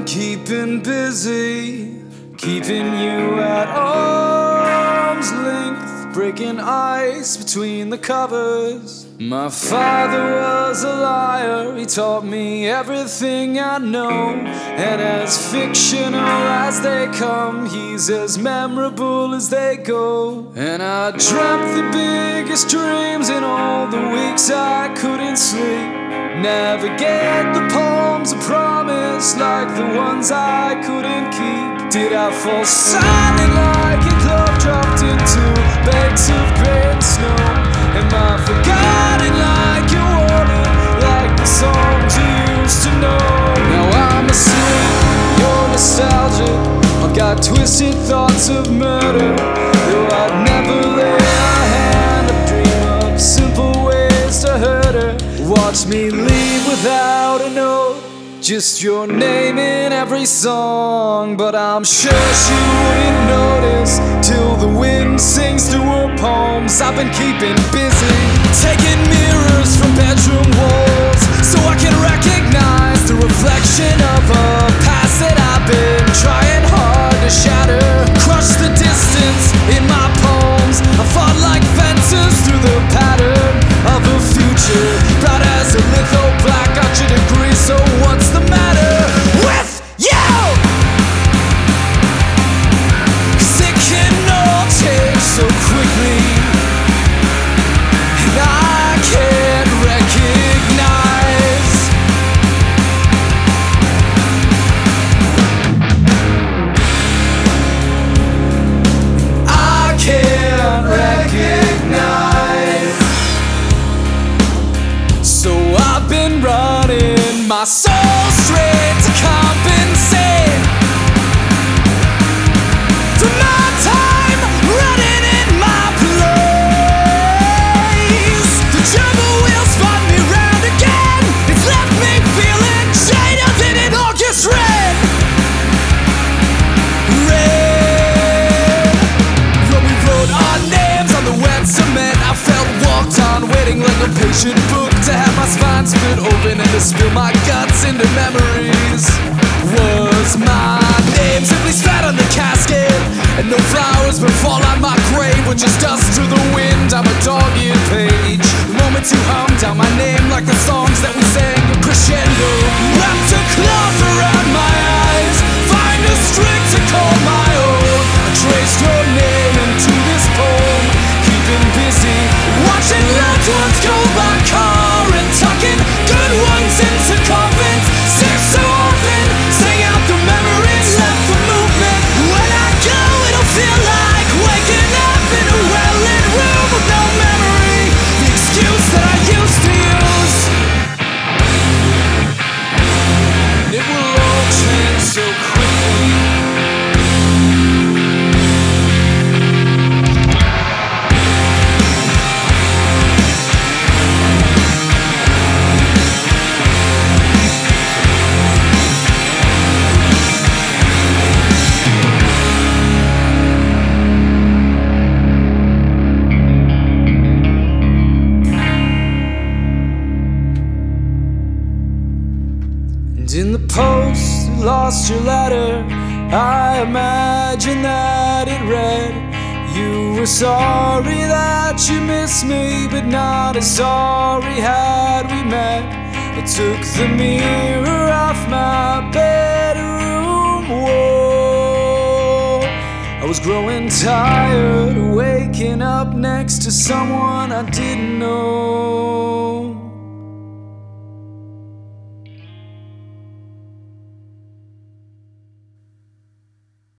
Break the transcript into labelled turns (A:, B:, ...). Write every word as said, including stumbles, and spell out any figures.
A: been keeping busy, keeping you at arm's length, breaking ice between the covers. My father was a liar, he taught me everything I know. And as fictional as they come, he's as memorable as they go. And I dreamt the biggest dreams in all the weeks I couldn't sleep. Navigate the poems of promise like the ones I couldn't keep. Did I fall silent like a glove dropped into bakes of gray and snow? Am I forgotten like a warning, like the songs you used to know? Now I'm asleep, you're nostalgic. I've got twisted thoughts of murder. Though I'd never lay a hand, I dream of simple ways to hurt her. Watch me leave without a note, just your name in every song. But I'm sure she wouldn't notice till the wind sings through her poems. I've been keeping busy, taking mirrors from bedroom walls, so I can recognize the reflection of a past that I've been trying hard to shatter. Crush the distance in my poems. I fought like fences through the pattern of a future, proud as a litho black. Got your degree, so what's the matter with you? 'Cause it can all change so quickly, and I can't recognize. I can't recognize. So I've been running my soul straight to compensate for my time running in my place. The jungle wheels spun me round again. It's left me feeling jaded in an August rain. Rain. When we wrote our names on the wet cement, I felt walked on, waiting like a patient book to have my spine split open and to spill my guts into memories. Was my name simply spat on the casket, and no flowers would fall on my grave with just dust to the wind? I'm a dog-eared page. The moment you hummed down my name like the songs that we sang in crescendo. Wrapped a cloth around my eyes, find a string to call my own. I traced your name into this poem, keeping busy, watching loved ones go by car and tucking good ones into coffins. Sick so often, sing out the memories, left the movement. When I go, it'll feel like waking up in a well-lit room with no memory. The excuse that I used to use, it will all change so quickly. In the post, you lost your letter. I imagine that it read, you were sorry that you missed me, but not as sorry had we met. I took the mirror off my bedroom wall. I was growing tired of waking up next to someone I didn't know.